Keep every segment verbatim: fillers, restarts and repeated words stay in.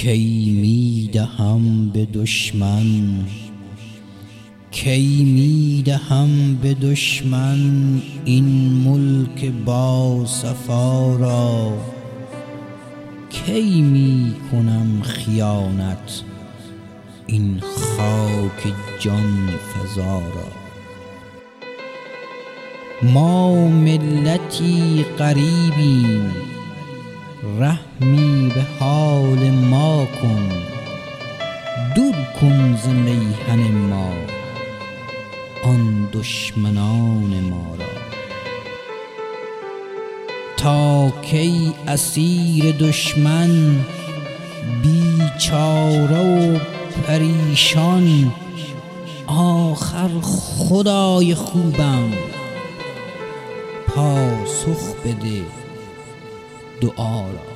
کی می دهم به دشمن کی می دهم به دشمن این ملک با صفا را کی می کنم خیانت این خاک جان فزا را ما ملتی غریبیم رحمی به حال ما کن دور کن ز میهن ما آن دشمنان ما را تا کی اسیر دشمن بیچاره و پریشان آخر خدای خوبم پاسخ بده دعا را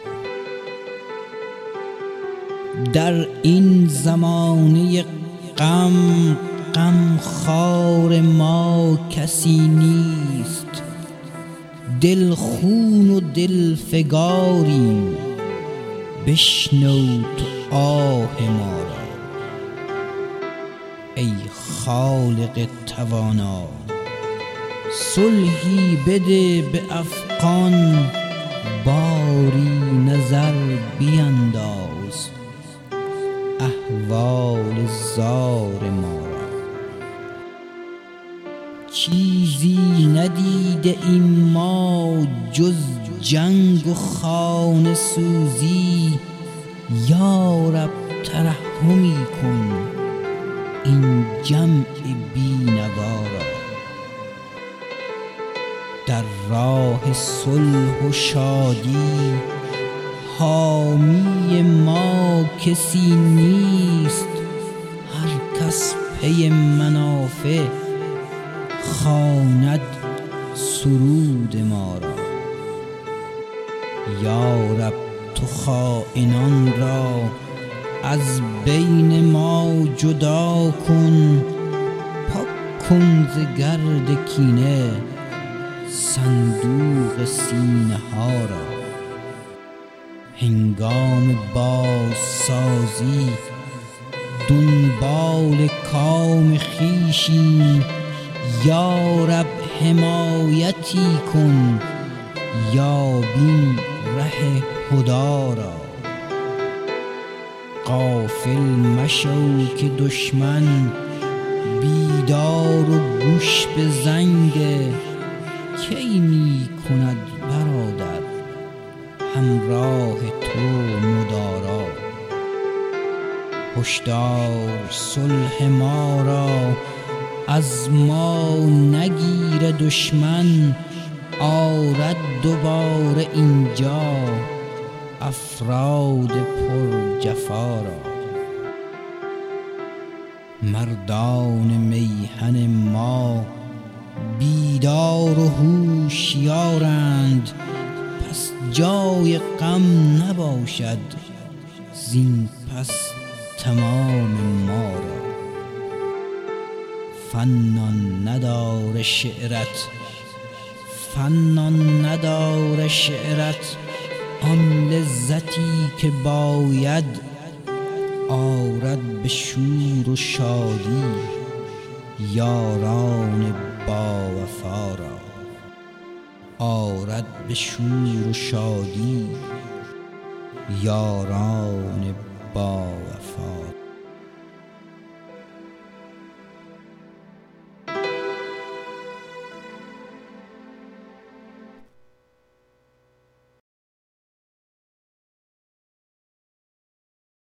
در این زمانه غم غم خوار ما کسی نیست دل خون و دل فگاریم بشنو تو آه ما را ای خالق توانا صلحی بده به افغان باری نظر بینداز احوال زار ما را چیزی ندیده ایم ما جز جنگ و خانه سوزی یا رب ترحمی کن این جمع بی‌نوا را در راه صلح و شادی حامی ما کسی نیست هر کس پی منافع خواند سرود ما را یا رب تو خائنان را از بین ما جدا کن پاک کن ز گرد کینه صندوق سینه ها را هنگام بازسازی دنبال کام خویشیم یا رب حمایتی کن یا بین ره هدی را غافل مشو که دشمن بیدار و گوش به زنگ کی می کند برادر همراه تو مدارا هشدار صلح ما را از ما نگیر دشمن آرد دوباره اینجا افراد پر جفا را مردان میهن ما بیدار و هوشیارند پس جای غم نباشد زین پس تمام ما را فنان ندار شعرت فنان ندار شعرت آن لذتی که باید آرد به شور و شادی یاران با وفا را آرد به شور و شادی یاران با وفا را